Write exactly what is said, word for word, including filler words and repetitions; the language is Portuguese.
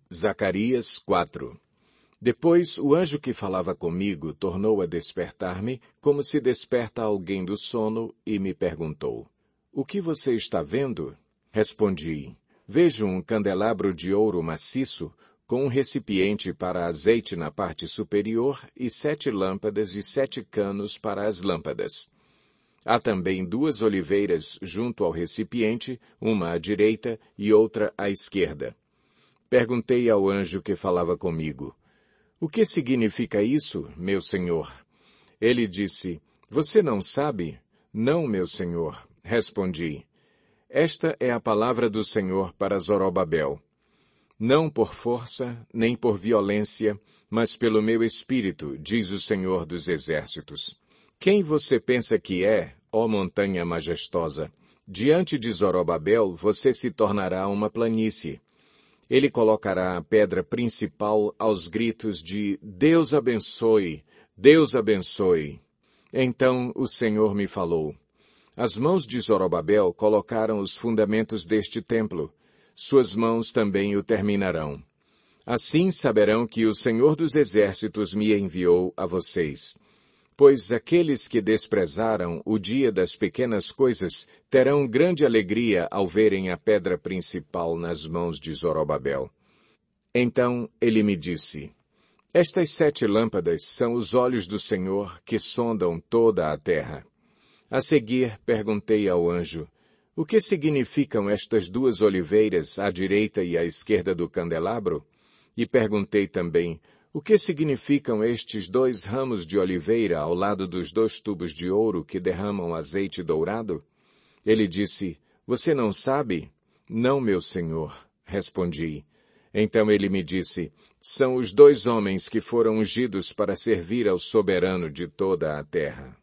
Zacarias quatro. Depois o anjo que falava comigo tornou a despertar-me, como se desperta alguém do sono, e me perguntou: O que você está vendo? Respondi: Vejo um candelabro de ouro maciço, com um recipiente para azeite na parte superior e sete lâmpadas e sete canos para as lâmpadas. Há também duas oliveiras junto ao recipiente, uma à direita e outra à esquerda. Perguntei ao anjo que falava comigo: O que significa isso, meu senhor? Ele disse: Você não sabe? Não, meu senhor. Respondi: Esta é a palavra do Senhor para Zorobabel. Não por força, nem por violência, mas pelo meu espírito, diz o Senhor dos Exércitos. Quem você pensa que é, ó montanha majestosa? Diante de Zorobabel você se tornará uma planície. Ele colocará a pedra principal aos gritos de Deus abençoe, Deus abençoe. Então o Senhor me falou: As mãos de Zorobabel colocaram os fundamentos deste templo. Suas mãos também o terminarão. Assim saberão que o Senhor dos Exércitos me enviou a vocês. Pois aqueles que desprezaram o dia das pequenas coisas terão grande alegria ao verem a pedra principal nas mãos de Zorobabel. Então ele me disse: Estas sete lâmpadas são os olhos do Senhor que sondam toda a terra. A seguir perguntei ao anjo: O que significam estas duas oliveiras à direita e à esquerda do candelabro? E perguntei também: O que significam estes dois ramos de oliveira ao lado dos dois tubos de ouro que derramam azeite dourado? Ele disse: Você não sabe? Não, meu senhor, respondi. Então ele me disse: São os dois homens que foram ungidos para servir ao soberano de toda a terra.